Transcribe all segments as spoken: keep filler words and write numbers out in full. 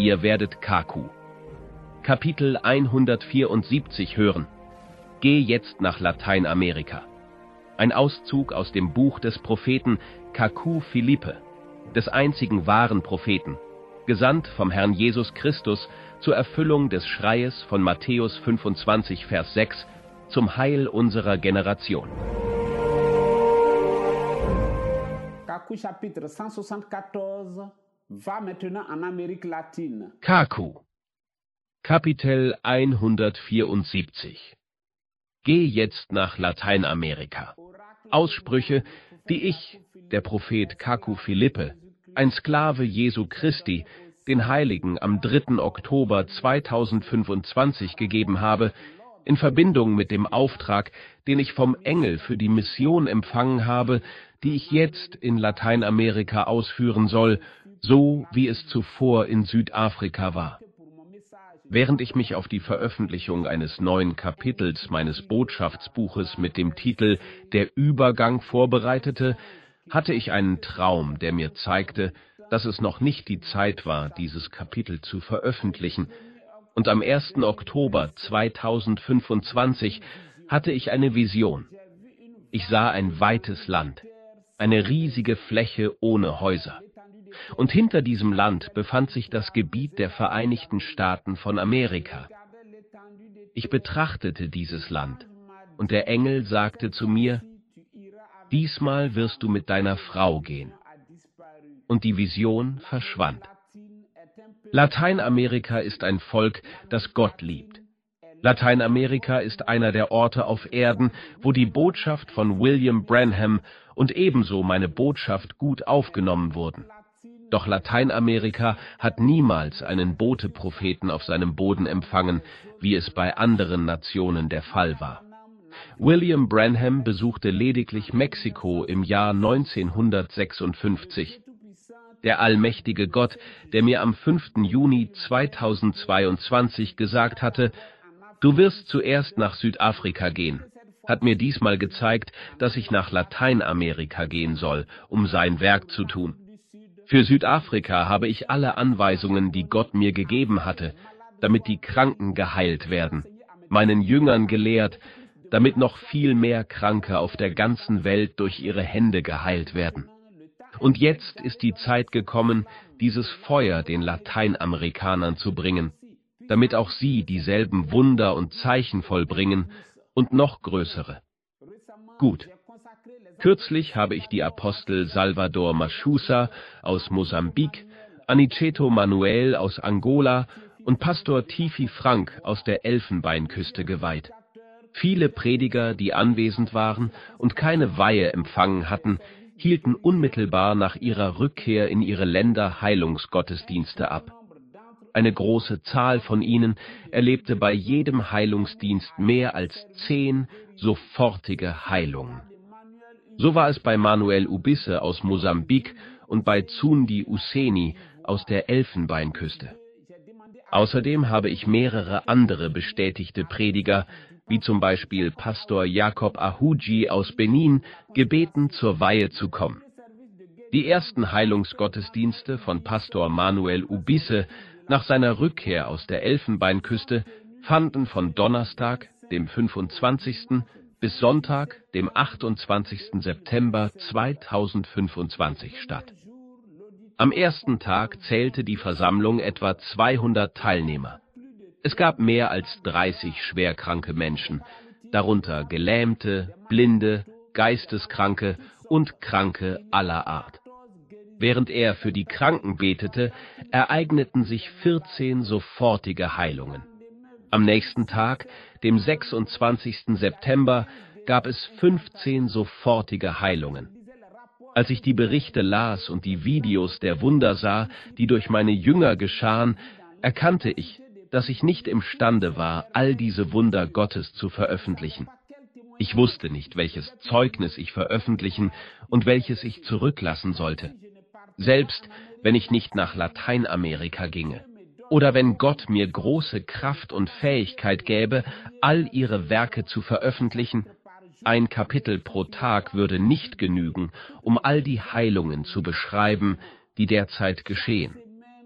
Ihr werdet Kaku, Kapitel hundertvierundsiebzig hören. Geh jetzt nach Lateinamerika. Ein Auszug aus dem Buch des Propheten Kaku Philippe, des einzigen wahren Propheten, gesandt vom Herrn Jesus Christus zur Erfüllung des Schreies von Matthäus fünfundzwanzig, Vers sechs, zum Heil unserer Generation. Kaku chapitre cent soixante-quatorze va maintenant en Amérique latine. Kaku, Kapitel hundertvierundsiebzig. Geh jetzt nach Lateinamerika. Aussprüche, die ich, der Prophet Kaku Philippe, ein Sklave Jesu Christi, den Heiligen am dritten Oktober zweitausendfünfundzwanzig gegeben habe, in Verbindung mit dem Auftrag, den ich vom Engel für die Mission empfangen habe, die ich jetzt in Lateinamerika ausführen soll, so wie es zuvor in Südafrika war. Während ich mich auf die Veröffentlichung eines neuen Kapitels meines Botschaftsbuches mit dem Titel »Der Übergang« vorbereitete, hatte ich einen Traum, der mir zeigte, dass es noch nicht die Zeit war, dieses Kapitel zu veröffentlichen, und am ersten Oktober zweitausendfünfundzwanzig hatte ich eine Vision. Ich sah ein weites Land, eine riesige Fläche ohne Häuser. Und hinter diesem Land befand sich das Gebiet der Vereinigten Staaten von Amerika. Ich betrachtete dieses Land, und der Engel sagte zu mir: Diesmal wirst du mit deiner Frau gehen. Und die Vision verschwand. Lateinamerika ist ein Volk, das Gott liebt. Lateinamerika ist einer der Orte auf Erden, wo die Botschaft von William Branham und ebenso meine Botschaft gut aufgenommen wurden. Doch Lateinamerika hat niemals einen Bote-Propheten auf seinem Boden empfangen, wie es bei anderen Nationen der Fall war. William Branham besuchte lediglich Mexiko im Jahr neunzehnhundertsechsundfünfzig. Der allmächtige Gott, der mir am fünften Juni zweitausendzweiundzwanzig gesagt hatte, du wirst zuerst nach Südafrika gehen, hat mir diesmal gezeigt, dass ich nach Lateinamerika gehen soll, um sein Werk zu tun. Für Südafrika habe ich alle Anweisungen, die Gott mir gegeben hatte, damit die Kranken geheilt werden, meinen Jüngern gelehrt, damit noch viel mehr Kranke auf der ganzen Welt durch ihre Hände geheilt werden. Und jetzt ist die Zeit gekommen, dieses Feuer den Lateinamerikanern zu bringen, damit auch sie dieselben Wunder und Zeichen vollbringen und noch größere. Gut. Kürzlich habe ich die Apostel Salvador Maschusa aus Mosambik, Aniceto Manuel aus Angola und Pastor Tifi Frank aus der Elfenbeinküste geweiht. Viele Prediger, die anwesend waren und keine Weihe empfangen hatten, hielten unmittelbar nach ihrer Rückkehr in ihre Länder Heilungsgottesdienste ab. Eine große Zahl von ihnen erlebte bei jedem Heilungsdienst mehr als zehn sofortige Heilungen. So war es bei Manuel Ubisse aus Mosambik und bei Zundi Useni aus der Elfenbeinküste. Außerdem habe ich mehrere andere bestätigte Prediger, wie zum Beispiel Pastor Jacob Ahuji aus Benin, gebeten, zur Weihe zu kommen. Die ersten Heilungsgottesdienste von Pastor Manuel Ubisse nach seiner Rückkehr aus der Elfenbeinküste fanden von Donnerstag, dem fünfundzwanzigsten bis Sonntag, dem achtundzwanzigsten September zweitausendfünfundzwanzig statt. Am ersten Tag zählte die Versammlung etwa zweihundert Teilnehmer. Es gab mehr als dreißig schwerkranke Menschen, darunter Gelähmte, Blinde, Geisteskranke und Kranke aller Art. Während er für die Kranken betete, ereigneten sich vierzehn sofortige Heilungen. Am nächsten Tag, dem sechsundzwanzigsten September, gab es fünfzehn sofortige Heilungen. Als ich die Berichte las und die Videos der Wunder sah, die durch meine Jünger geschahen, erkannte ich, dass ich nicht imstande war, all diese Wunder Gottes zu veröffentlichen. Ich wusste nicht, welches Zeugnis ich veröffentlichen und welches ich zurücklassen sollte. Selbst wenn ich nicht nach Lateinamerika ginge. Oder wenn Gott mir große Kraft und Fähigkeit gäbe, all ihre Werke zu veröffentlichen, ein Kapitel pro Tag würde nicht genügen, um all die Heilungen zu beschreiben, die derzeit geschehen.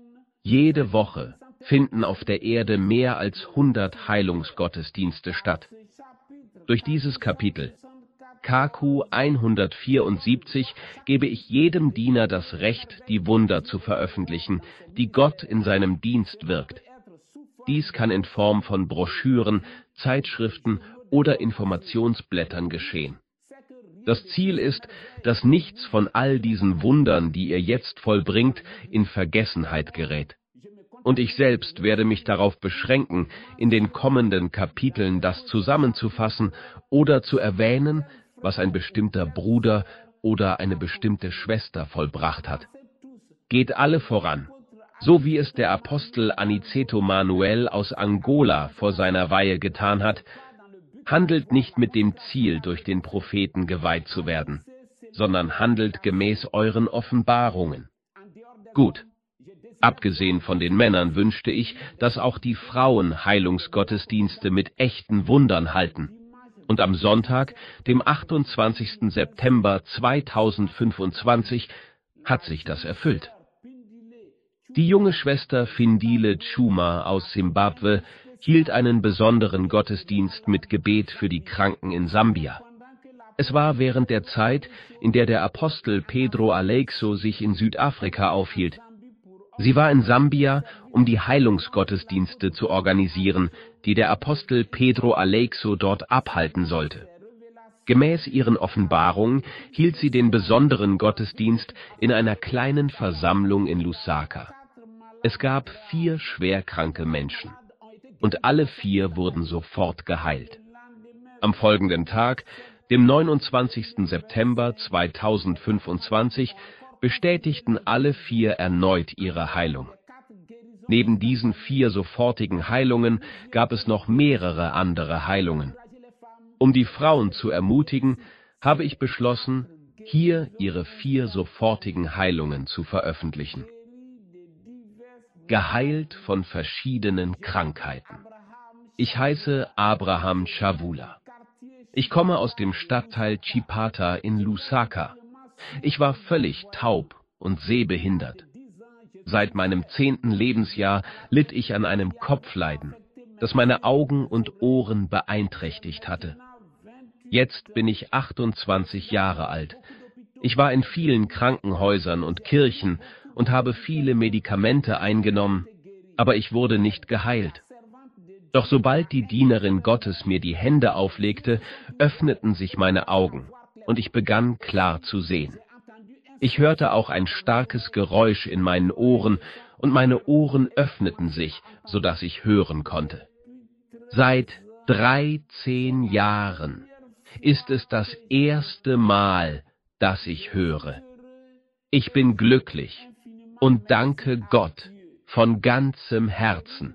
Jede Woche finden auf der Erde mehr als hundert Heilungsgottesdienste statt. Durch dieses Kapitel K Q hundertvierundsiebzig gebe ich jedem Diener das Recht, die Wunder zu veröffentlichen, die Gott in seinem Dienst wirkt. Dies kann in Form von Broschüren, Zeitschriften oder Informationsblättern geschehen. Das Ziel ist, dass nichts von all diesen Wundern, die ihr jetzt vollbringt, in Vergessenheit gerät. Und ich selbst werde mich darauf beschränken, in den kommenden Kapiteln das zusammenzufassen oder zu erwähnen, was ein bestimmter Bruder oder eine bestimmte Schwester vollbracht hat. Geht alle voran, so wie es der Apostel Aniceto Manuel aus Angola vor seiner Weihe getan hat. Handelt nicht mit dem Ziel, durch den Propheten geweiht zu werden, sondern handelt gemäß euren Offenbarungen. Gut. Abgesehen von den Männern wünschte ich, dass auch die Frauen Heilungsgottesdienste mit echten Wundern halten. Und am Sonntag, dem achtundzwanzigsten September zweitausendfünfundzwanzig, hat sich das erfüllt. Die junge Schwester Findile Chuma aus Simbabwe hielt einen besonderen Gottesdienst mit Gebet für die Kranken in Sambia. Es war während der Zeit, in der der Apostel Pedro Aleixo sich in Südafrika aufhielt. Sie war in Sambia, um die Heilungsgottesdienste zu organisieren, die der Apostel Pedro Aleixo dort abhalten sollte. Gemäß ihren Offenbarungen hielt sie den besonderen Gottesdienst in einer kleinen Versammlung in Lusaka. Es gab vier schwerkranke Menschen, und alle vier wurden sofort geheilt. Am folgenden Tag, dem neunundzwanzigsten September zweitausendfünfundzwanzig, bestätigten alle vier erneut ihre Heilung. Neben diesen vier sofortigen Heilungen gab es noch mehrere andere Heilungen. Um die Frauen zu ermutigen, habe ich beschlossen, hier ihre vier sofortigen Heilungen zu veröffentlichen. Geheilt von verschiedenen Krankheiten. Ich heiße Abraham Chavula. Ich komme aus dem Stadtteil Chipata in Lusaka. Ich war völlig taub und sehbehindert. Seit meinem zehnten Lebensjahr litt ich an einem Kopfleiden, das meine Augen und Ohren beeinträchtigt hatte. Jetzt bin ich achtundzwanzig Jahre alt. Ich war in vielen Krankenhäusern und Kirchen und habe viele Medikamente eingenommen, aber ich wurde nicht geheilt. Doch sobald die Dienerin Gottes mir die Hände auflegte, öffneten sich meine Augen und ich begann klar zu sehen. Ich hörte auch ein starkes Geräusch in meinen Ohren und meine Ohren öffneten sich, sodass ich hören konnte. Seit dreizehn Jahren ist es das erste Mal, dass ich höre. Ich bin glücklich und danke Gott von ganzem Herzen.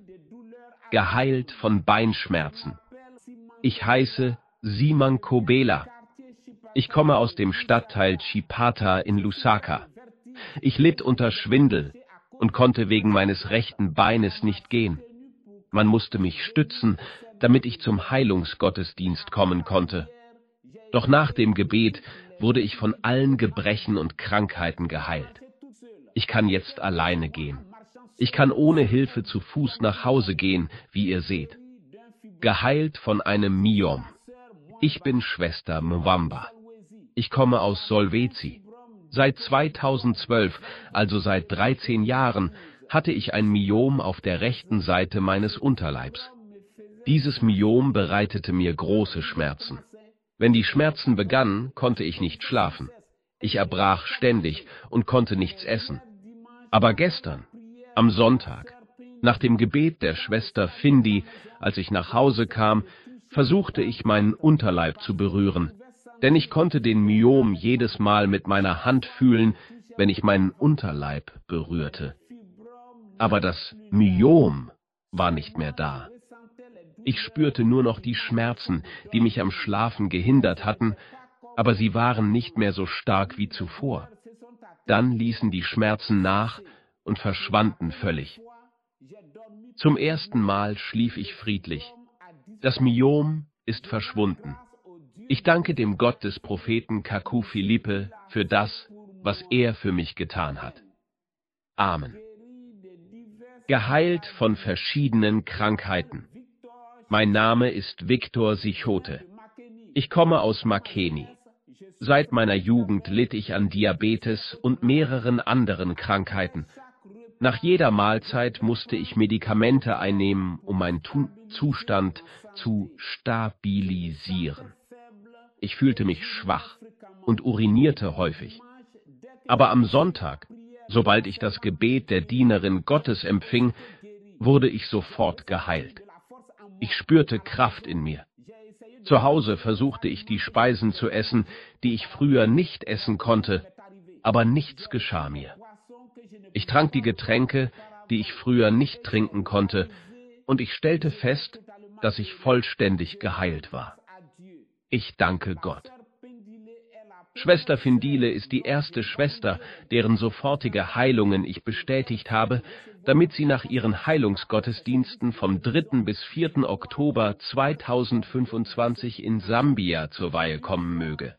Geheilt von Beinschmerzen. Ich heiße Simon Kobela. Ich komme aus dem Stadtteil Chipata in Lusaka. Ich litt unter Schwindel und konnte wegen meines rechten Beines nicht gehen. Man musste mich stützen, damit ich zum Heilungsgottesdienst kommen konnte. Doch nach dem Gebet wurde ich von allen Gebrechen und Krankheiten geheilt. Ich kann jetzt alleine gehen. Ich kann ohne Hilfe zu Fuß nach Hause gehen, wie ihr seht. Geheilt von einem Myom. Ich bin Schwester Mwamba. Ich komme aus Solwezi. Seit zweitausendzwölf, also seit dreizehn Jahren, hatte ich ein Myom auf der rechten Seite meines Unterleibs. Dieses Myom bereitete mir große Schmerzen. Wenn die Schmerzen begannen, konnte ich nicht schlafen. Ich erbrach ständig und konnte nichts essen. Aber gestern, am Sonntag, nach dem Gebet der Schwester Findi, als ich nach Hause kam, versuchte ich meinen Unterleib zu berühren, denn ich konnte den Myom jedes Mal mit meiner Hand fühlen, wenn ich meinen Unterleib berührte. Aber das Myom war nicht mehr da. Ich spürte nur noch die Schmerzen, die mich am Schlafen gehindert hatten, aber sie waren nicht mehr so stark wie zuvor. Dann ließen die Schmerzen nach und verschwanden völlig. Zum ersten Mal schlief ich friedlich. Das Myom ist verschwunden. Ich danke dem Gott des Propheten Kaku Philippe für das, was er für mich getan hat. Amen. geheilt von verschiedenen Krankheiten. Mein Name ist Victor Sichote. Ich komme aus Makeni. Seit meiner Jugend litt ich an Diabetes und mehreren anderen Krankheiten. Nach jeder Mahlzeit musste ich Medikamente einnehmen, um meinen Tu- Zustand zu stabilisieren. Ich fühlte mich schwach und urinierte häufig. Aber am Sonntag, sobald ich das Gebet der Dienerin Gottes empfing, wurde ich sofort geheilt. Ich spürte Kraft in mir. Zu Hause versuchte ich die Speisen zu essen, die ich früher nicht essen konnte, aber nichts geschah mir. Ich trank die Getränke, die ich früher nicht trinken konnte, und ich stellte fest, dass ich vollständig geheilt war. Ich danke Gott. Schwester Findile ist die erste Schwester, deren sofortige Heilungen ich bestätigt habe, damit sie nach ihren Heilungsgottesdiensten vom dritten bis vierten Oktober zweitausendfünfundzwanzig in Sambia zur Weihe kommen möge.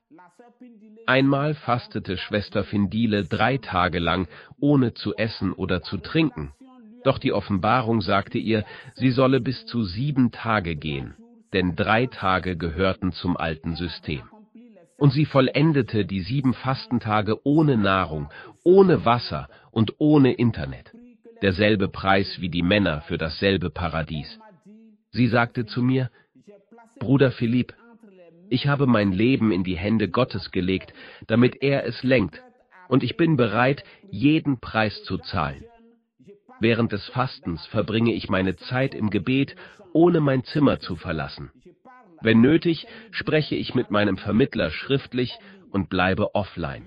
Einmal fastete Schwester Findile drei Tage lang, ohne zu essen oder zu trinken. Doch die Offenbarung sagte ihr, sie solle bis zu sieben Tage gehen, denn drei Tage gehörten zum alten System. Und sie vollendete die sieben Fastentage ohne Nahrung, ohne Wasser und ohne Internet. Derselbe Preis wie die Männer für dasselbe Paradies. Sie sagte zu mir, Bruder Philipp, ich habe mein Leben in die Hände Gottes gelegt, damit er es lenkt, und ich bin bereit, jeden Preis zu zahlen. Während des Fastens verbringe ich meine Zeit im Gebet, ohne mein Zimmer zu verlassen. Wenn nötig, spreche ich mit meinem Vermittler schriftlich und bleibe offline.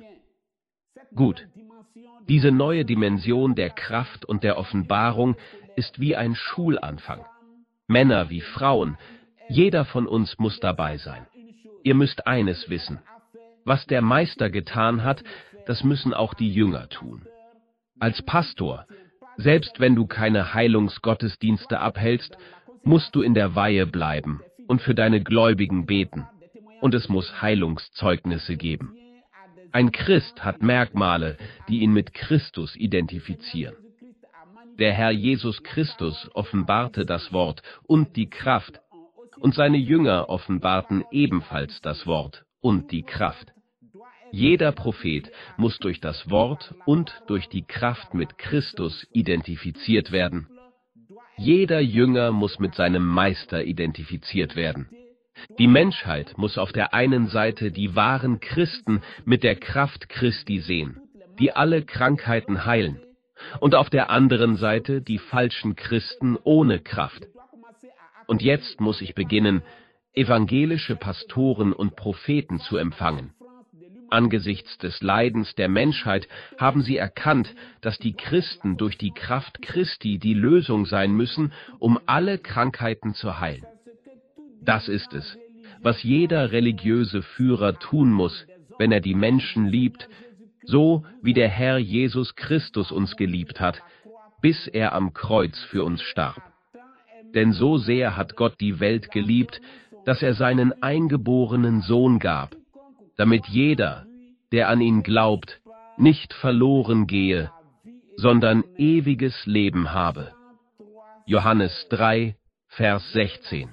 Gut, diese neue Dimension der Kraft und der Offenbarung ist wie ein Schulanfang. Männer wie Frauen, jeder von uns muss dabei sein. Ihr müsst eines wissen: Was der Meister getan hat, das müssen auch die Jünger tun. Als Pastor, selbst wenn du keine Heilungsgottesdienste abhältst, musst du in der Weihe bleiben und für deine Gläubigen beten, und es muss Heilungszeugnisse geben. Ein Christ hat Merkmale, die ihn mit Christus identifizieren. Der Herr Jesus Christus offenbarte das Wort und die Kraft, und seine Jünger offenbarten ebenfalls das Wort und die Kraft. Jeder Prophet muss durch das Wort und durch die Kraft mit Christus identifiziert werden. Jeder Jünger muss mit seinem Meister identifiziert werden. Die Menschheit muss auf der einen Seite die wahren Christen mit der Kraft Christi sehen, die alle Krankheiten heilen, und auf der anderen Seite die falschen Christen ohne Kraft. Und jetzt muss ich beginnen, evangelische Pastoren und Propheten zu empfangen. Angesichts des Leidens der Menschheit haben sie erkannt, dass die Christen durch die Kraft Christi die Lösung sein müssen, um alle Krankheiten zu heilen. Das ist es, was jeder religiöse Führer tun muss, wenn er die Menschen liebt, so wie der Herr Jesus Christus uns geliebt hat, bis er am Kreuz für uns starb. Denn so sehr hat Gott die Welt geliebt, dass er seinen eingeborenen Sohn gab, damit jeder, der an ihn glaubt, nicht verloren gehe, sondern ewiges Leben habe. Johannes drei, Vers sechzehn.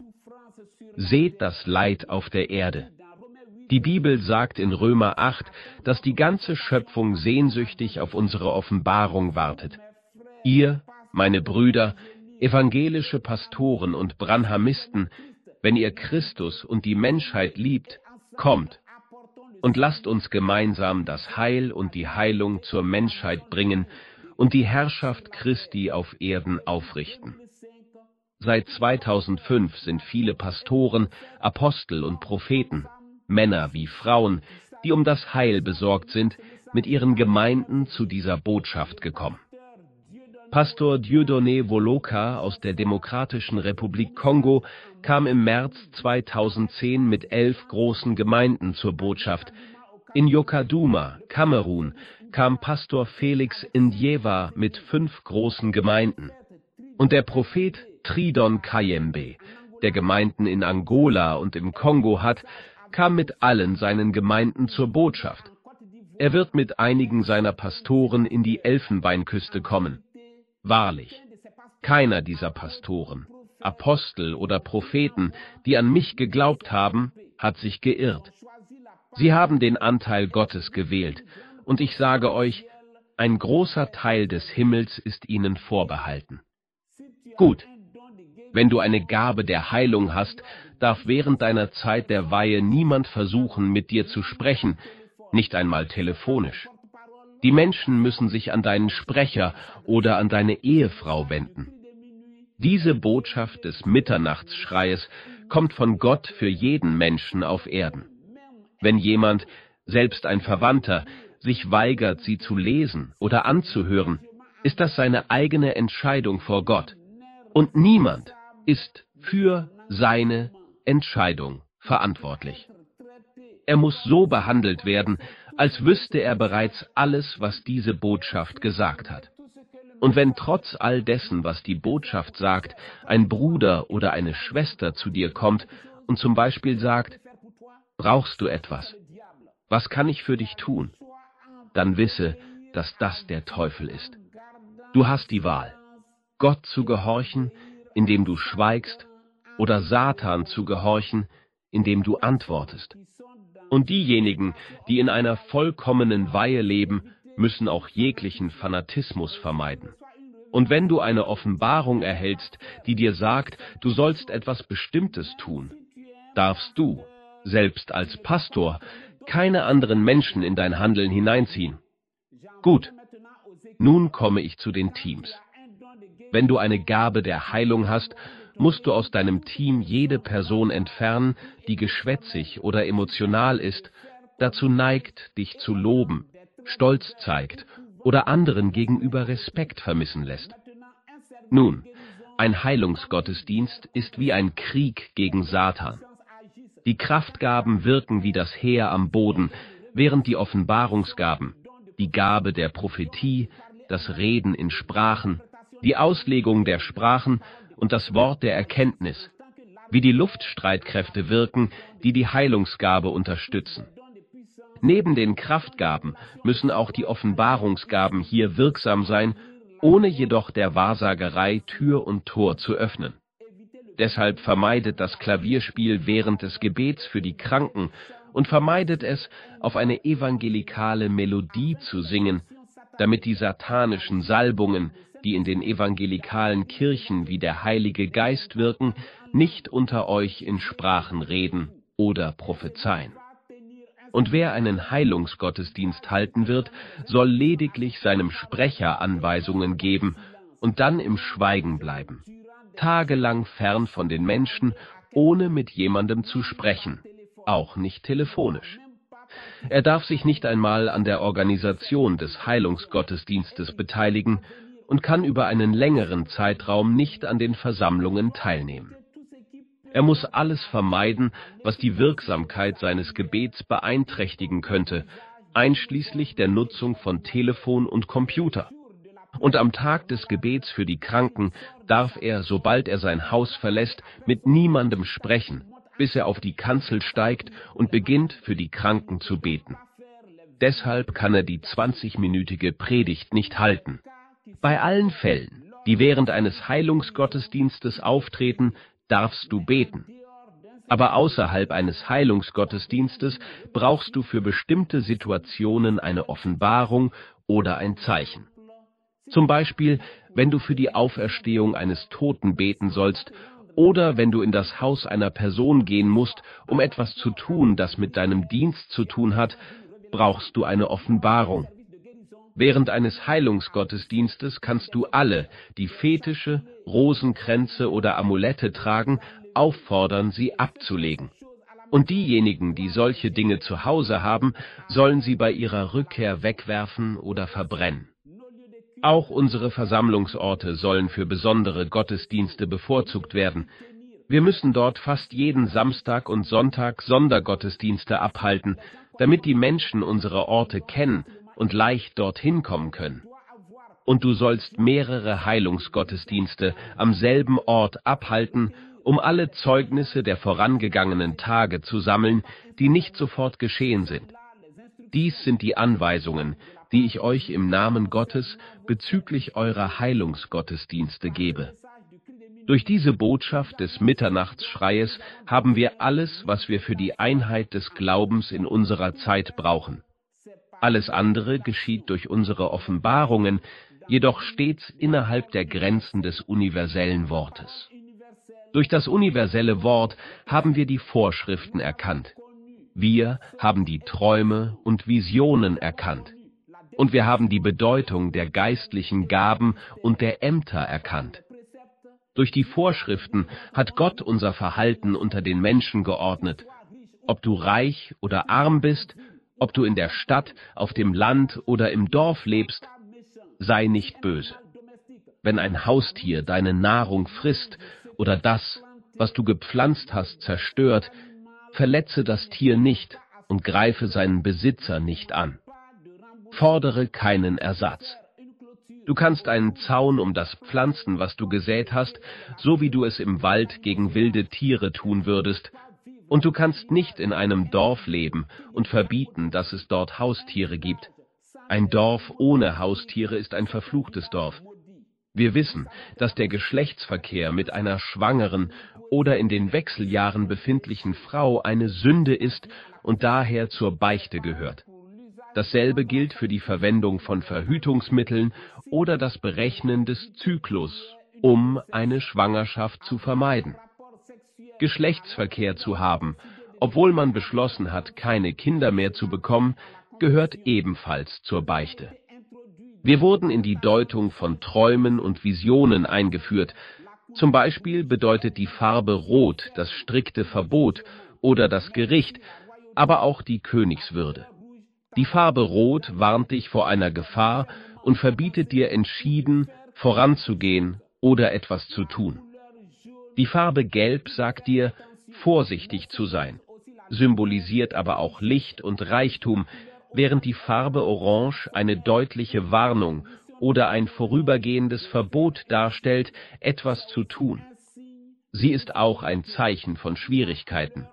Seht das Leid auf der Erde. Die Bibel sagt in Römer acht, dass die ganze Schöpfung sehnsüchtig auf unsere Offenbarung wartet. Ihr, meine Brüder, evangelische Pastoren und Branhamisten, wenn ihr Christus und die Menschheit liebt, kommt und lasst uns gemeinsam das Heil und die Heilung zur Menschheit bringen und die Herrschaft Christi auf Erden aufrichten. Seit zweitausendfünf sind viele Pastoren, Apostel und Propheten, Männer wie Frauen, die um das Heil besorgt sind, mit ihren Gemeinden zu dieser Botschaft gekommen. Pastor Dieudonné Woloka aus der Demokratischen Republik Kongo kam im März zweitausendzehn mit elf großen Gemeinden zur Botschaft. In Yokaduma, Kamerun, kam Pastor Felix Ndjewa mit fünf großen Gemeinden. Und der Prophet Tridon Kayembe, der Gemeinden in Angola und im Kongo hat, kam mit allen seinen Gemeinden zur Botschaft. Er wird mit einigen seiner Pastoren in die Elfenbeinküste kommen. Wahrlich, Keiner dieser Pastoren, Apostel oder Propheten, die an mich geglaubt haben, hat sich geirrt. Sie haben den Anteil Gottes gewählt, und ich sage euch, ein großer Teil des Himmels ist ihnen vorbehalten. Gut, wenn du eine Gabe der Heilung hast, darf während deiner Zeit der Weihe niemand versuchen, mit dir zu sprechen, nicht einmal telefonisch. Die Menschen müssen sich an deinen Sprecher oder an deine Ehefrau wenden. Diese Botschaft des Mitternachtsschreies kommt von Gott für jeden Menschen auf Erden. Wenn jemand, selbst ein Verwandter, sich weigert, sie zu lesen oder anzuhören, ist das seine eigene Entscheidung vor Gott. Und niemand ist für seine Entscheidung verantwortlich. Er muss so behandelt werden, als wüsste er bereits alles, was diese Botschaft gesagt hat. Und wenn trotz all dessen, was die Botschaft sagt, ein Bruder oder eine Schwester zu dir kommt und zum Beispiel sagt, brauchst du etwas? Was kann ich für dich tun? Dann wisse, dass das der Teufel ist. Du hast die Wahl, Gott zu gehorchen, indem du schweigst, oder Satan zu gehorchen, indem du antwortest. Und diejenigen, die in einer vollkommenen Weihe leben, müssen auch jeglichen Fanatismus vermeiden. Und wenn du eine Offenbarung erhältst, die dir sagt, du sollst etwas Bestimmtes tun, darfst du, selbst als Pastor, keine anderen Menschen in dein Handeln hineinziehen. Gut, nun komme ich zu den Teams. Wenn du eine Gabe der Heilung hast, musst du aus deinem Team jede Person entfernen, die geschwätzig oder emotional ist, dazu neigt, dich zu loben, Stolz zeigt oder anderen gegenüber Respekt vermissen lässt. Nun, ein Heilungsgottesdienst ist wie ein Krieg gegen Satan. Die Kraftgaben wirken wie das Heer am Boden, während die Offenbarungsgaben, die Gabe der Prophetie, das Reden in Sprachen, die Auslegung der Sprachen und das Wort der Erkenntnis, wie die Luftstreitkräfte wirken, die die Heilungsgabe unterstützen. Neben den Kraftgaben müssen auch die Offenbarungsgaben hier wirksam sein, ohne jedoch der Wahrsagerei Tür und Tor zu öffnen. Deshalb vermeidet das Klavierspiel während des Gebets für die Kranken und vermeidet es, auf eine evangelikale Melodie zu singen, damit die satanischen Salbungen, die in den evangelikalen Kirchen wie der Heilige Geist wirken, nicht unter euch in Sprachen reden oder prophezeien. Und wer einen Heilungsgottesdienst halten wird, soll lediglich seinem Sprecher Anweisungen geben und dann im Schweigen bleiben, tagelang fern von den Menschen, ohne mit jemandem zu sprechen, auch nicht telefonisch. Er darf sich nicht einmal an der Organisation des Heilungsgottesdienstes beteiligen und kann über einen längeren Zeitraum nicht an den Versammlungen teilnehmen. Er muss alles vermeiden, was die Wirksamkeit seines Gebets beeinträchtigen könnte, einschließlich der Nutzung von Telefon und Computer. Und am Tag des Gebets für die Kranken darf er, sobald er sein Haus verlässt, mit niemandem sprechen, bis er auf die Kanzel steigt und beginnt, für die Kranken zu beten. Deshalb kann er die zwanzigminütige Predigt nicht halten. Bei allen Fällen, die während eines Heilungsgottesdienstes auftreten, darfst du beten. Aber außerhalb eines Heilungsgottesdienstes brauchst du für bestimmte Situationen eine Offenbarung oder ein Zeichen. Zum Beispiel, wenn du für die Auferstehung eines Toten beten sollst oder wenn du in das Haus einer Person gehen musst, um etwas zu tun, das mit deinem Dienst zu tun hat, brauchst du eine Offenbarung. Während eines Heilungsgottesdienstes kannst du alle, die Fetische, Rosenkränze oder Amulette tragen, auffordern, sie abzulegen. Und diejenigen, die solche Dinge zu Hause haben, sollen sie bei ihrer Rückkehr wegwerfen oder verbrennen. Auch unsere Versammlungsorte sollen für besondere Gottesdienste bevorzugt werden. Wir müssen dort fast jeden Samstag und Sonntag Sondergottesdienste abhalten, damit die Menschen unsere Orte kennen und leicht dorthin kommen können. Und du sollst mehrere Heilungsgottesdienste am selben Ort abhalten, um alle Zeugnisse der vorangegangenen Tage zu sammeln, die nicht sofort geschehen sind. Dies sind die Anweisungen, die ich euch im Namen Gottes bezüglich eurer Heilungsgottesdienste gebe. Durch diese Botschaft des Mitternachtsschreies haben wir alles, was wir für die Einheit des Glaubens in unserer Zeit brauchen. Alles andere geschieht durch unsere Offenbarungen, jedoch stets innerhalb der Grenzen des universellen Wortes. Durch das universelle Wort haben wir die Vorschriften erkannt. Wir haben die Träume und Visionen erkannt. Und wir haben die Bedeutung der geistlichen Gaben und der Ämter erkannt. Durch die Vorschriften hat Gott unser Verhalten unter den Menschen geordnet. Ob du reich oder arm bist, ob du in der Stadt, auf dem Land oder im Dorf lebst, sei nicht böse. Wenn ein Haustier deine Nahrung frisst oder das, was du gepflanzt hast, zerstört, verletze das Tier nicht und greife seinen Besitzer nicht an. Fordere keinen Ersatz. Du kannst einen Zaun um das pflanzen, was du gesät hast, so wie du es im Wald gegen wilde Tiere tun würdest. Und du kannst nicht in einem Dorf leben und verbieten, dass es dort Haustiere gibt. Ein Dorf ohne Haustiere ist ein verfluchtes Dorf. Wir wissen, dass der Geschlechtsverkehr mit einer schwangeren oder in den Wechseljahren befindlichen Frau eine Sünde ist und daher zur Beichte gehört. Dasselbe gilt für die Verwendung von Verhütungsmitteln oder das Berechnen des Zyklus, um eine Schwangerschaft zu vermeiden. Geschlechtsverkehr zu haben, obwohl man beschlossen hat, keine Kinder mehr zu bekommen, gehört ebenfalls zur Beichte. Wir wurden in die Deutung von Träumen und Visionen eingeführt. Zum Beispiel bedeutet die Farbe Rot das strikte Verbot oder das Gericht, aber auch die Königswürde. Die Farbe Rot warnt dich vor einer Gefahr und verbietet dir entschieden, voranzugehen oder etwas zu tun. Die Farbe Gelb sagt dir, vorsichtig zu sein, symbolisiert aber auch Licht und Reichtum, während die Farbe Orange eine deutliche Warnung oder ein vorübergehendes Verbot darstellt, etwas zu tun. Sie ist auch ein Zeichen von Schwierigkeiten.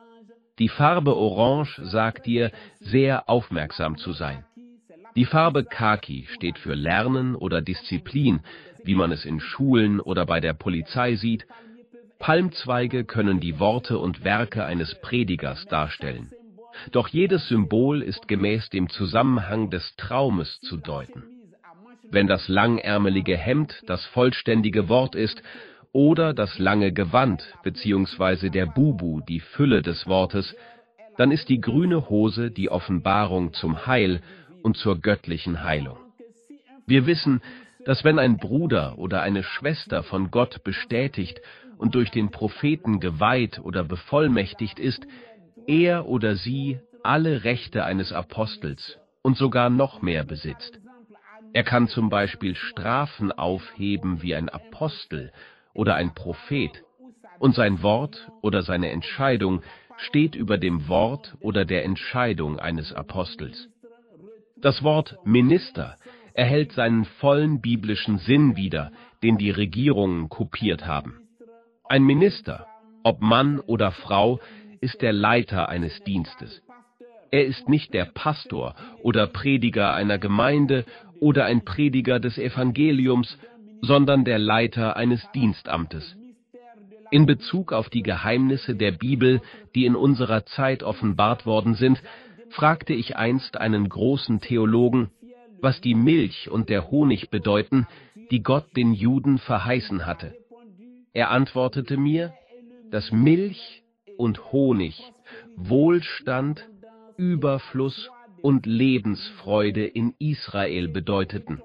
Die Farbe Orange sagt dir, sehr aufmerksam zu sein. Die Farbe Khaki steht für Lernen oder Disziplin, wie man es in Schulen oder bei der Polizei sieht. Palmzweige können die Worte und Werke eines Predigers darstellen. Doch jedes Symbol ist gemäß dem Zusammenhang des Traumes zu deuten. Wenn das langärmelige Hemd das vollständige Wort ist, oder das lange Gewand bzw. der Bubu die Fülle des Wortes, dann ist die grüne Hose die Offenbarung zum Heil und zur göttlichen Heilung. Wir wissen, dass wenn ein Bruder oder eine Schwester von Gott bestätigt und durch den Propheten geweiht oder bevollmächtigt ist, er oder sie alle Rechte eines Apostels und sogar noch mehr besitzt. Er kann zum Beispiel Strafen aufheben wie ein Apostel oder ein Prophet, und sein Wort oder seine Entscheidung steht über dem Wort oder der Entscheidung eines Apostels. Das Wort Minister erhält seinen vollen biblischen Sinn wieder, den die Regierungen kopiert haben. Ein Minister, ob Mann oder Frau, ist der Leiter eines Dienstes. Er ist nicht der Pastor oder Prediger einer Gemeinde oder ein Prediger des Evangeliums, sondern der Leiter eines Dienstamtes. In Bezug auf die Geheimnisse der Bibel, die in unserer Zeit offenbart worden sind, fragte ich einst einen großen Theologen, was die Milch und der Honig bedeuten, die Gott den Juden verheißen hatte. Er antwortete mir, dass Milch und Honig Wohlstand, Überfluss und Lebensfreude in Israel bedeuteten.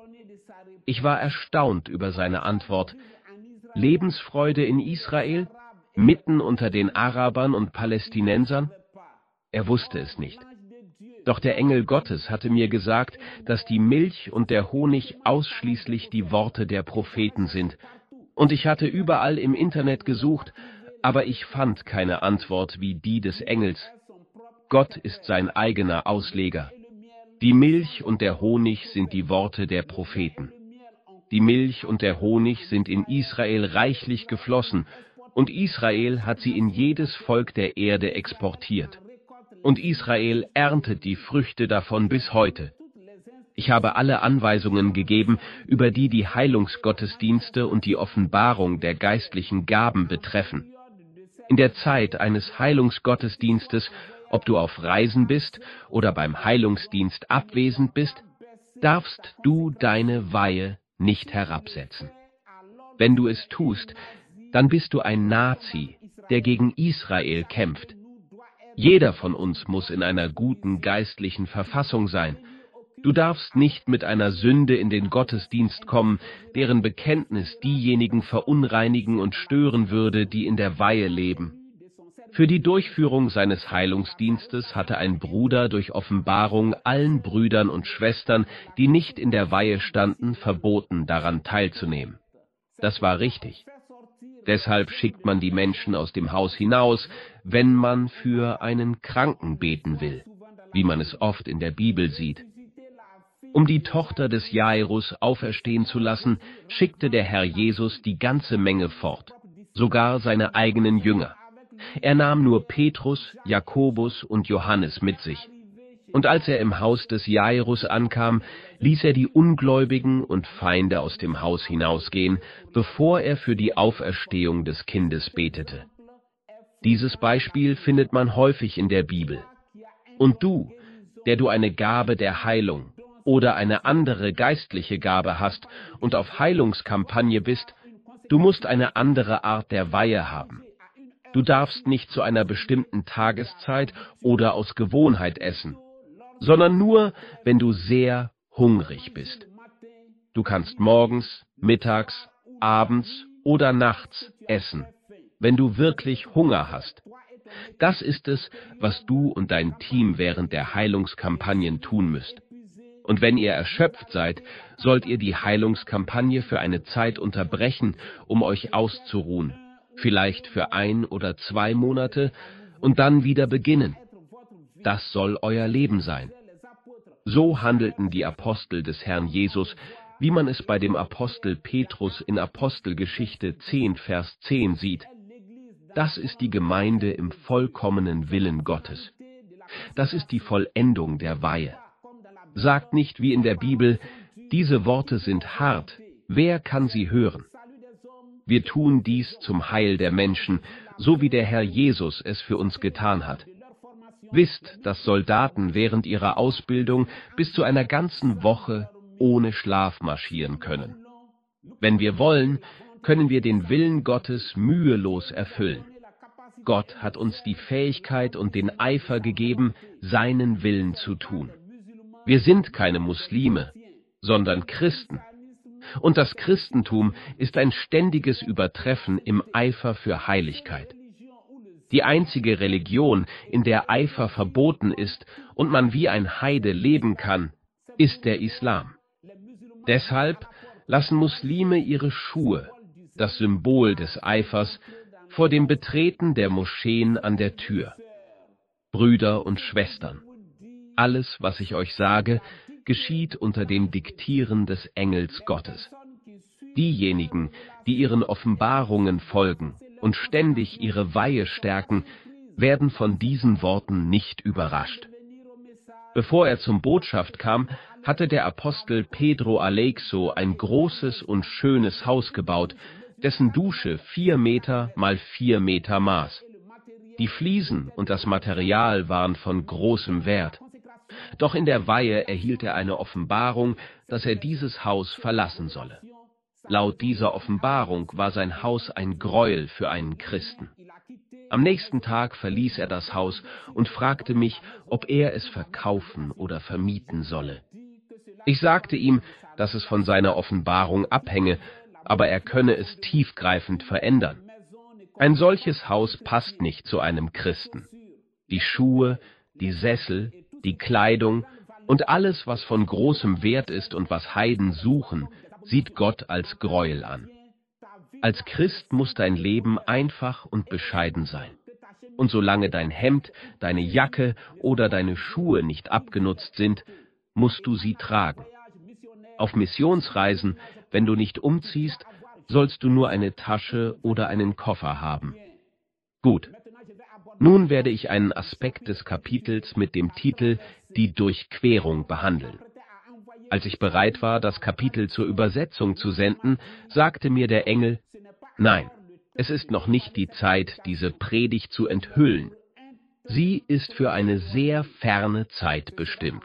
Ich war erstaunt über seine Antwort. Lebensfreude in Israel, mitten unter den Arabern und Palästinensern? Er wusste es nicht. Doch der Engel Gottes hatte mir gesagt, dass die Milch und der Honig ausschließlich die Worte der Propheten sind. Und ich hatte überall im Internet gesucht, aber ich fand keine Antwort wie die des Engels. Gott ist sein eigener Ausleger. Die Milch und der Honig sind die Worte der Propheten. Die Milch und der Honig sind in Israel reichlich geflossen, und Israel hat sie in jedes Volk der Erde exportiert. Und Israel erntet die Früchte davon bis heute. Ich habe alle Anweisungen gegeben, über die die Heilungsgottesdienste und die Offenbarung der geistlichen Gaben betreffen. In der Zeit eines Heilungsgottesdienstes, ob du auf Reisen bist oder beim Heilungsdienst abwesend bist, darfst du deine Weihe nicht herabsetzen. Wenn du es tust, dann bist du ein Nazi, der gegen Israel kämpft. Jeder von uns muss in einer guten geistlichen Verfassung sein. Du darfst nicht mit einer Sünde in den Gottesdienst kommen, deren Bekenntnis diejenigen verunreinigen und stören würde, die in der Weihe leben. Für die Durchführung seines Heilungsdienstes hatte ein Bruder durch Offenbarung allen Brüdern und Schwestern, die nicht in der Weihe standen, verboten, daran teilzunehmen. Das war richtig. Deshalb schickt man die Menschen aus dem Haus hinaus, wenn man für einen Kranken beten will, wie man es oft in der Bibel sieht. Um die Tochter des Jairus auferstehen zu lassen, schickte der Herr Jesus die ganze Menge fort, sogar seine eigenen Jünger. Er nahm nur Petrus, Jakobus und Johannes mit sich. Und als er im Haus des Jairus ankam, ließ er die Ungläubigen und Feinde aus dem Haus hinausgehen, bevor er für die Auferstehung des Kindes betete. Dieses Beispiel findet man häufig in der Bibel. Und du, der du eine Gabe der Heilung oder eine andere geistliche Gabe hast und auf Heilungskampagne bist, du musst eine andere Art der Weihe haben. Du darfst nicht zu einer bestimmten Tageszeit oder aus Gewohnheit essen, sondern nur, wenn du sehr hungrig bist. Du kannst morgens, mittags, abends oder nachts essen, wenn du wirklich Hunger hast. Das ist es, was du und dein Team während der Heilungskampagnen tun müsst. Und wenn ihr erschöpft seid, sollt ihr die Heilungskampagne für eine Zeit unterbrechen, um euch auszuruhen, vielleicht für ein oder zwei Monate, und dann wieder beginnen. Das soll euer Leben sein. So handelten die Apostel des Herrn Jesus, wie man es bei dem Apostel Petrus in Apostelgeschichte zehn, Vers zehn sieht. Das ist die Gemeinde im vollkommenen Willen Gottes. Das ist die Vollendung der Weihe. Sagt nicht wie in der Bibel, diese Worte sind hart, wer kann sie hören? Wir tun dies zum Heil der Menschen, so wie der Herr Jesus es für uns getan hat. Wisst, dass Soldaten während ihrer Ausbildung bis zu einer ganzen Woche ohne Schlaf marschieren können. Wenn wir wollen, können wir den Willen Gottes mühelos erfüllen. Gott hat uns die Fähigkeit und den Eifer gegeben, seinen Willen zu tun. Wir sind keine Muslime, sondern Christen. Und das Christentum ist ein ständiges Übertreffen im Eifer für Heiligkeit. Die einzige Religion, in der Eifer verboten ist und man wie ein Heide leben kann, ist der Islam. Deshalb lassen Muslime ihre Schuhe, das Symbol des Eifers, vor dem Betreten der Moscheen an der Tür. Brüder und Schwestern, alles, was ich euch sage, geschieht unter dem Diktieren des Engels Gottes. Diejenigen, die ihren Offenbarungen folgen und ständig ihre Weihe stärken, werden von diesen Worten nicht überrascht. Bevor er zum Botschaft kam, hatte der Apostel Pedro Aleixo ein großes und schönes Haus gebaut, dessen Dusche vier Meter mal vier Meter maß. Die Fliesen und das Material waren von großem Wert. Doch in der Weihe erhielt er eine Offenbarung, dass er dieses Haus verlassen solle. Laut dieser Offenbarung war sein Haus ein Gräuel für einen Christen. Am nächsten Tag verließ er das Haus und fragte mich, ob er es verkaufen oder vermieten solle. Ich sagte ihm, dass es von seiner Offenbarung abhänge, aber er könne es tiefgreifend verändern. Ein solches Haus passt nicht zu einem Christen. Die Schuhe, die Sessel, die Kleidung und alles, was von großem Wert ist und was Heiden suchen, sieht Gott als Gräuel an. Als Christ muss dein Leben einfach und bescheiden sein. Und solange dein Hemd, deine Jacke oder deine Schuhe nicht abgenutzt sind, musst du sie tragen. Auf Missionsreisen, wenn du nicht umziehst, sollst du nur eine Tasche oder einen Koffer haben. Gut. Nun werde ich einen Aspekt des Kapitels mit dem Titel »Die Durchquerung« behandeln. Als ich bereit war, das Kapitel zur Übersetzung zu senden, sagte mir der Engel: Nein, es ist noch nicht die Zeit, diese Predigt zu enthüllen. Sie ist für eine sehr ferne Zeit bestimmt.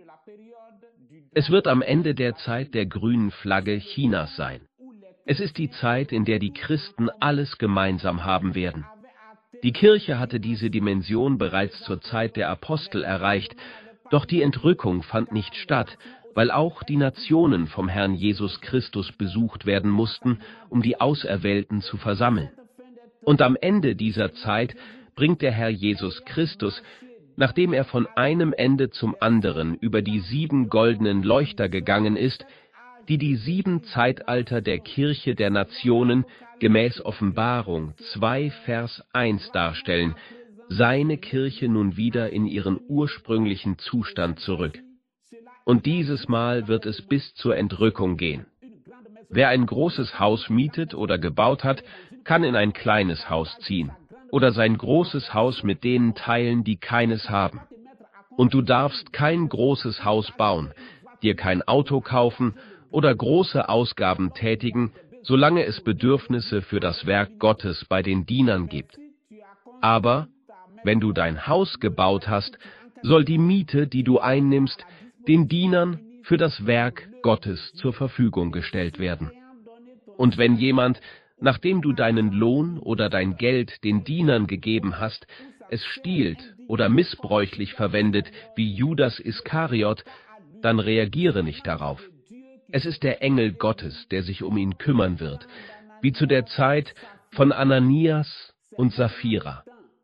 Es wird am Ende der Zeit der grünen Flagge Chinas sein. Es ist die Zeit, in der die Christen alles gemeinsam haben werden. Die Kirche hatte diese Dimension bereits zur Zeit der Apostel erreicht, doch die Entrückung fand nicht statt, weil auch die Nationen vom Herrn Jesus Christus besucht werden mussten, um die Auserwählten zu versammeln. Und am Ende dieser Zeit bringt der Herr Jesus Christus, nachdem er von einem Ende zum anderen über die sieben goldenen Leuchter gegangen ist, die die sieben Zeitalter der Kirche der Nationen gemäß Offenbarung zwei Vers eins darstellen, seine Kirche nun wieder in ihren ursprünglichen Zustand zurück. Und dieses Mal wird es bis zur Entrückung gehen. Wer ein großes Haus mietet oder gebaut hat, kann in ein kleines Haus ziehen oder sein großes Haus mit denen teilen, die keines haben. Und du darfst kein großes Haus bauen, dir kein Auto kaufen oder große Ausgaben tätigen, solange es Bedürfnisse für das Werk Gottes bei den Dienern gibt. Aber wenn du dein Haus gebaut hast, soll die Miete, die du einnimmst, den Dienern für das Werk Gottes zur Verfügung gestellt werden. Und wenn jemand, nachdem du deinen Lohn oder dein Geld den Dienern gegeben hast, es stiehlt oder missbräuchlich verwendet, wie Judas Iskariot, dann reagiere nicht darauf. Es ist der Engel Gottes, der sich um ihn kümmern wird, wie zu der Zeit von Ananias und Sapphira.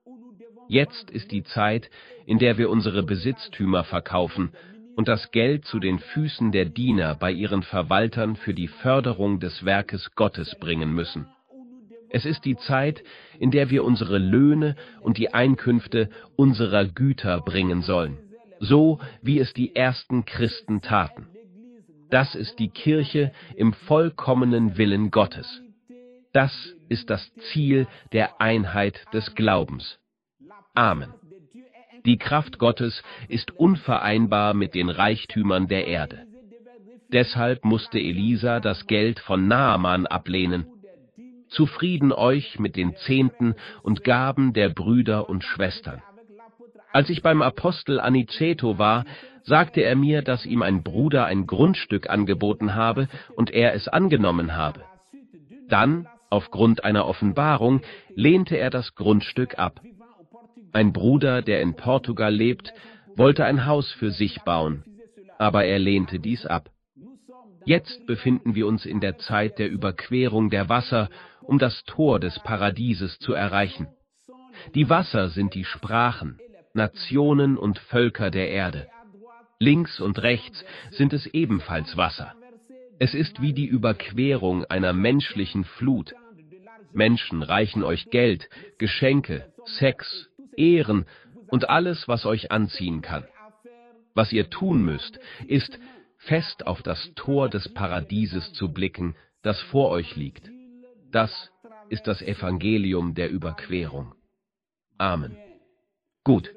Jetzt ist die Zeit, in der wir unsere Besitztümer verkaufen und das Geld zu den Füßen der Diener bei ihren Verwaltern für die Förderung des Werkes Gottes bringen müssen. Es ist die Zeit, in der wir unsere Löhne und die Einkünfte unserer Güter bringen sollen, so wie es die ersten Christen taten. Das ist die Kirche im vollkommenen Willen Gottes. Das ist das Ziel der Einheit des Glaubens. Amen. Die Kraft Gottes ist unvereinbar mit den Reichtümern der Erde. Deshalb musste Elisa das Geld von Naaman ablehnen. Zufrieden euch mit den Zehnten und Gaben der Brüder und Schwestern. Als ich beim Apostel Aniceto war, sagte er mir, dass ihm ein Bruder ein Grundstück angeboten habe und er es angenommen habe. Dann, aufgrund einer Offenbarung, lehnte er das Grundstück ab. Ein Bruder, der in Portugal lebt, wollte ein Haus für sich bauen, aber er lehnte dies ab. Jetzt befinden wir uns in der Zeit der Überquerung der Wasser, um das Tor des Paradieses zu erreichen. Die Wasser sind die Sprachen, Nationen und Völker der Erde. Links und rechts sind es ebenfalls Wasser. Es ist wie die Überquerung einer menschlichen Flut. Menschen reichen euch Geld, Geschenke, Sex, Ehren und alles, was euch anziehen kann. Was ihr tun müsst, ist, fest auf das Tor des Paradieses zu blicken, das vor euch liegt. Das ist das Evangelium der Überquerung. Amen. Gut.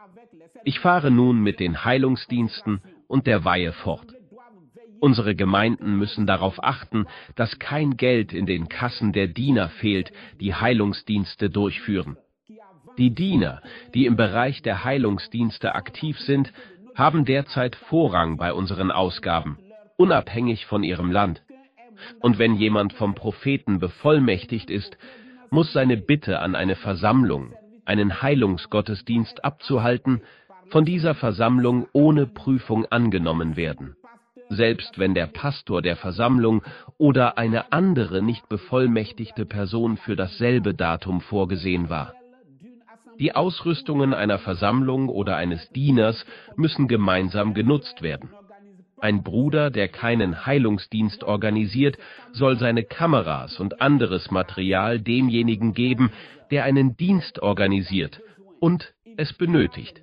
Ich fahre nun mit den Heilungsdiensten und der Weihe fort. Unsere Gemeinden müssen darauf achten, dass kein Geld in den Kassen der Diener fehlt, die Heilungsdienste durchführen. Die Diener, die im Bereich der Heilungsdienste aktiv sind, haben derzeit Vorrang bei unseren Ausgaben, unabhängig von ihrem Land. Und wenn jemand vom Propheten bevollmächtigt ist, muss seine Bitte an eine Versammlung, einen Heilungsgottesdienst abzuhalten, von dieser Versammlung ohne Prüfung angenommen werden, selbst wenn der Pastor der Versammlung oder eine andere nicht bevollmächtigte Person für dasselbe Datum vorgesehen war. Die Ausrüstungen einer Versammlung oder eines Dieners müssen gemeinsam genutzt werden. Ein Bruder, der keinen Heilungsdienst organisiert, soll seine Kameras und anderes Material demjenigen geben, der einen Dienst organisiert und es benötigt.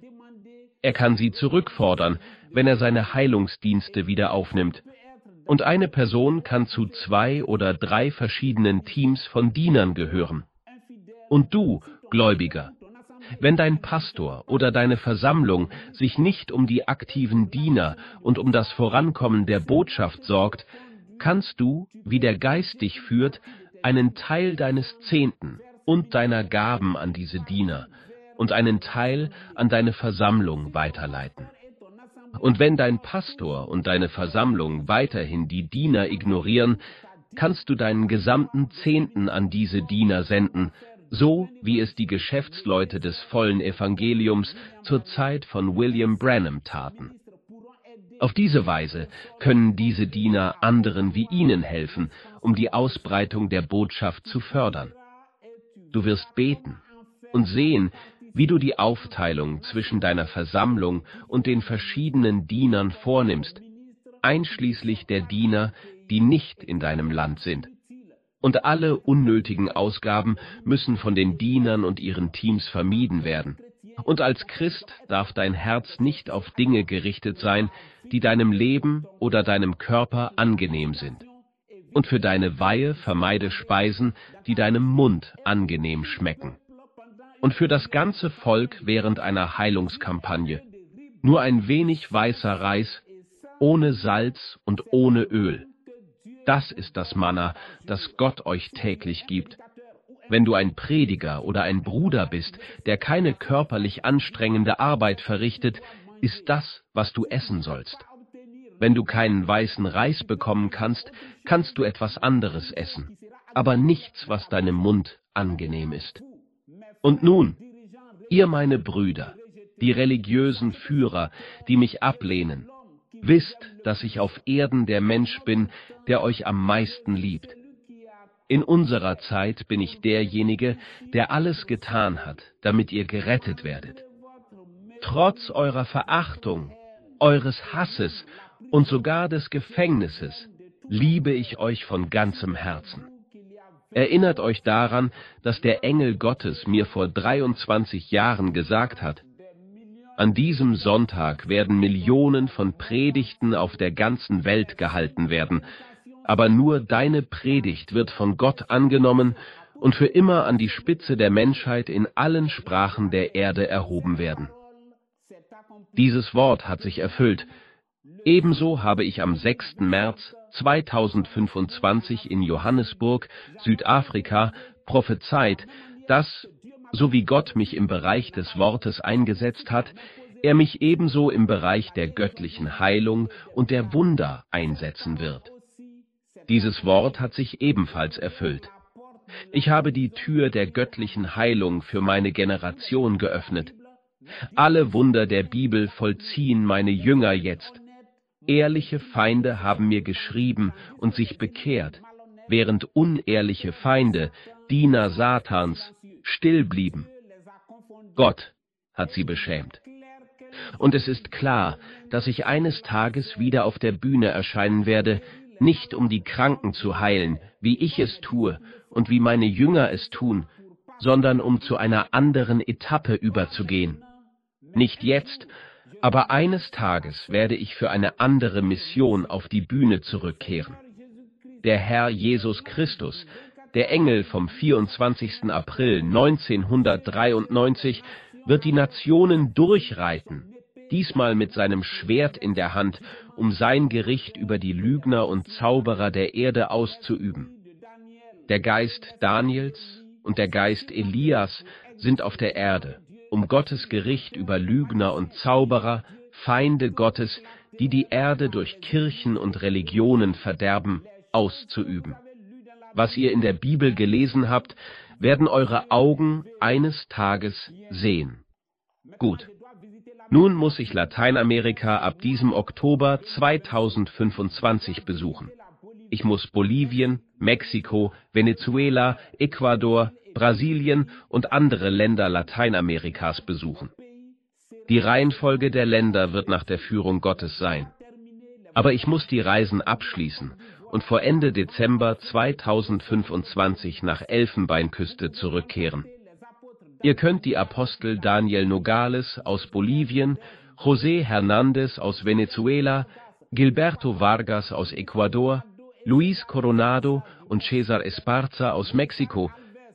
Er kann sie zurückfordern, wenn er seine Heilungsdienste wieder aufnimmt. Und eine Person kann zu zwei oder drei verschiedenen Teams von Dienern gehören. Und du, Gläubiger, Wenn dein Pastor oder deine Versammlung sich nicht um die aktiven Diener und um das Vorankommen der Botschaft sorgt, kannst du, wie der Geist dich führt, einen Teil deines Zehnten und deiner Gaben an diese Diener und einen Teil an deine Versammlung weiterleiten. Und wenn dein Pastor und deine Versammlung weiterhin die Diener ignorieren, kannst du deinen gesamten Zehnten an diese Diener senden, so wie es die Geschäftsleute des vollen Evangeliums zur Zeit von William Branham taten. Auf diese Weise können diese Diener anderen wie ihnen helfen, um die Ausbreitung der Botschaft zu fördern. Du wirst beten und sehen, wie du die Aufteilung zwischen deiner Versammlung und den verschiedenen Dienern vornimmst, einschließlich der Diener, die nicht in deinem Land sind. Und alle unnötigen Ausgaben müssen von den Dienern und ihren Teams vermieden werden. Und als Christ darf dein Herz nicht auf Dinge gerichtet sein, die deinem Leben oder deinem Körper angenehm sind. Und für deine Weihe vermeide Speisen, die deinem Mund angenehm schmecken. Und für das ganze Volk während einer Heilungskampagne nur ein wenig weißer Reis, ohne Salz und ohne Öl. Das ist das Manna, das Gott euch täglich gibt. Wenn du ein Prediger oder ein Bruder bist, der keine körperlich anstrengende Arbeit verrichtet, ist das, was du essen sollst. Wenn du keinen weißen Reis bekommen kannst, kannst du etwas anderes essen, aber nichts, was deinem Mund angenehm ist. Und nun, ihr meine Brüder, die religiösen Führer, die mich ablehnen, wisst, dass ich auf Erden der Mensch bin, der euch am meisten liebt. In unserer Zeit bin ich derjenige, der alles getan hat, damit ihr gerettet werdet. Trotz eurer Verachtung, eures Hasses und sogar des Gefängnisses liebe ich euch von ganzem Herzen. Erinnert euch daran, dass der Engel Gottes mir vor dreiundzwanzig Jahren gesagt hat: An diesem Sonntag werden Millionen von Predigten auf der ganzen Welt gehalten werden, aber nur deine Predigt wird von Gott angenommen und für immer an die Spitze der Menschheit in allen Sprachen der Erde erhoben werden. Dieses Wort hat sich erfüllt. Ebenso habe ich am sechsten März zweitausendfünfundzwanzig in Johannesburg, Südafrika, prophezeit, dass, so wie Gott mich im Bereich des Wortes eingesetzt hat, er mich ebenso im Bereich der göttlichen Heilung und der Wunder einsetzen wird. Dieses Wort hat sich ebenfalls erfüllt. Ich habe die Tür der göttlichen Heilung für meine Generation geöffnet. Alle Wunder der Bibel vollziehen meine Jünger jetzt. Ehrliche Feinde haben mir geschrieben und sich bekehrt, während unehrliche Feinde, Diener Satans, still blieben. Gott hat sie beschämt. Und es ist klar, dass ich eines Tages wieder auf der Bühne erscheinen werde, nicht um die Kranken zu heilen, wie ich es tue und wie meine Jünger es tun, sondern um zu einer anderen Etappe überzugehen. Nicht jetzt, aber eines Tages werde ich für eine andere Mission auf die Bühne zurückkehren. Der Herr Jesus Christus, der Engel vom vierundzwanzigsten April neunzehnhundertdreiundneunzig, wird die Nationen durchreiten, diesmal mit seinem Schwert in der Hand, um sein Gericht über die Lügner und Zauberer der Erde auszuüben. Der Geist Daniels und der Geist Elias sind auf der Erde, um Gottes Gericht über Lügner und Zauberer, Feinde Gottes, die die Erde durch Kirchen und Religionen verderben, auszuüben. Was ihr in der Bibel gelesen habt, werden eure Augen eines Tages sehen. Gut. Nun muss ich Lateinamerika ab diesem Oktober zweitausendfünfundzwanzig besuchen. Ich muss Bolivien, Mexiko, Venezuela, Ecuador, Brasilien und andere Länder Lateinamerikas besuchen. Die Reihenfolge der Länder wird nach der Führung Gottes sein. Aber ich muss die Reisen abschließen und vor Ende Dezember zweitausendfünfundzwanzig nach Elfenbeinküste zurückkehren. Ihr könnt die Apostel Daniel Nogales aus Bolivien, José Hernández aus Venezuela, Gilberto Vargas aus Ecuador, Luis Coronado und César Esparza aus Mexiko,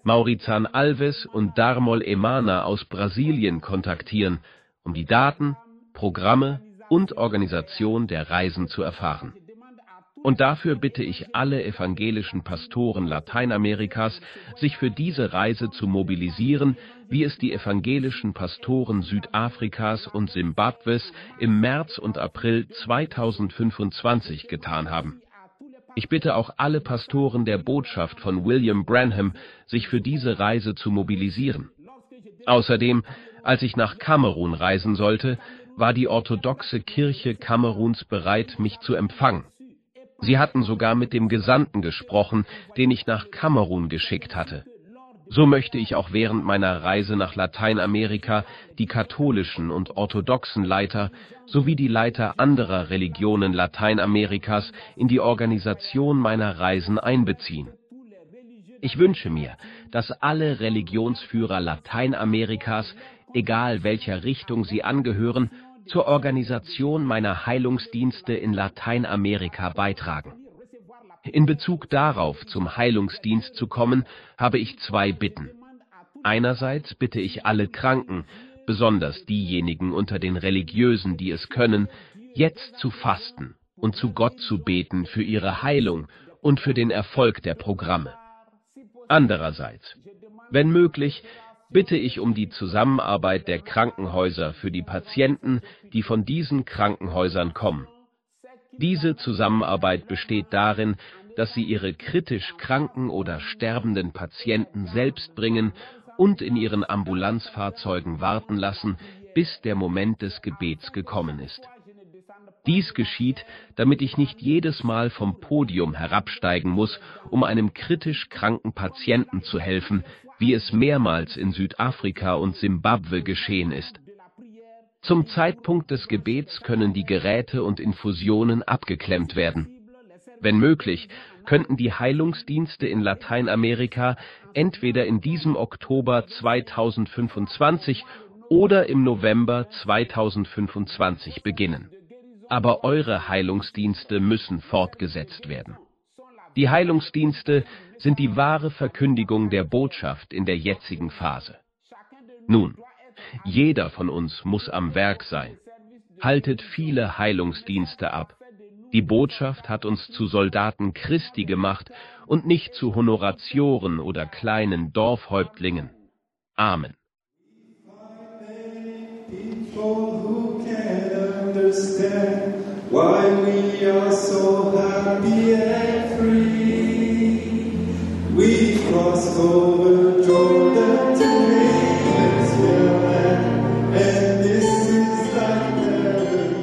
Maurizan Alves und Darmol Emana aus Brasilien kontaktieren, um die Daten, Programme und Organisation der Reisen zu erfahren. Und dafür bitte ich alle evangelischen Pastoren Lateinamerikas, sich für diese Reise zu mobilisieren, wie es die evangelischen Pastoren Südafrikas und Simbabwes im März und April zweitausendfünfundzwanzig getan haben. Ich bitte auch alle Pastoren der Botschaft von William Branham, sich für diese Reise zu mobilisieren. Außerdem, als ich nach Kamerun reisen sollte, war die orthodoxe Kirche Kameruns bereit, mich zu empfangen. Sie hatten sogar mit dem Gesandten gesprochen, den ich nach Kamerun geschickt hatte. So möchte ich auch während meiner Reise nach Lateinamerika die katholischen und orthodoxen Leiter sowie die Leiter anderer Religionen Lateinamerikas in die Organisation meiner Reisen einbeziehen. Ich wünsche mir, dass alle Religionsführer Lateinamerikas, egal welcher Richtung sie angehören, zur Organisation meiner Heilungsdienste in Lateinamerika beitragen. In Bezug darauf, zum Heilungsdienst zu kommen, habe ich zwei Bitten. Einerseits bitte ich alle Kranken, besonders diejenigen unter den Religiösen, die es können, jetzt zu fasten und zu Gott zu beten für ihre Heilung und für den Erfolg der Programme. Andererseits, wenn möglich, bitte ich um die Zusammenarbeit der Krankenhäuser für die Patienten, die von diesen Krankenhäusern kommen. Diese Zusammenarbeit besteht darin, dass sie ihre kritisch kranken oder sterbenden Patienten selbst bringen und in ihren Ambulanzfahrzeugen warten lassen, bis der Moment des Gebets gekommen ist. Dies geschieht, damit ich nicht jedes Mal vom Podium herabsteigen muss, um einem kritisch kranken Patienten zu helfen, wie es mehrmals in Südafrika und Simbabwe geschehen ist. Zum Zeitpunkt des Gebets können die Geräte und Infusionen abgeklemmt werden. Wenn möglich, könnten die Heilungsdienste in Lateinamerika entweder in diesem Oktober zweitausendfünfundzwanzig oder im November zweitausendfünfundzwanzig beginnen. Aber eure Heilungsdienste müssen fortgesetzt werden. Die Heilungsdienste sind die wahre Verkündigung der Botschaft in der jetzigen Phase. Nun, jeder von uns muss am Werk sein. Haltet viele Heilungsdienste ab. Die Botschaft hat uns zu Soldaten Christi gemacht und nicht zu Honoratioren oder kleinen Dorfhäuptlingen. Amen. Why we are so happy and free. We crossed over Jordan to Canaan, and this is like heaven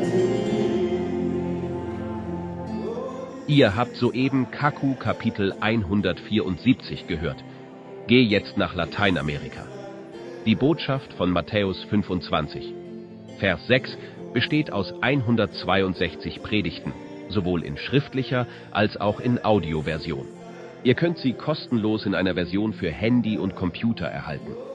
to me. Ihr habt soeben Kaku Kapitel hundertvierundsiebzig gehört. Geh jetzt nach Lateinamerika. Die Botschaft von Matthäus fünfundzwanzig. Vers sechs besteht aus hundertzweiundsechzig Predigten, sowohl in schriftlicher als auch in Audioversion. Ihr könnt sie kostenlos in einer Version für Handy und Computer erhalten.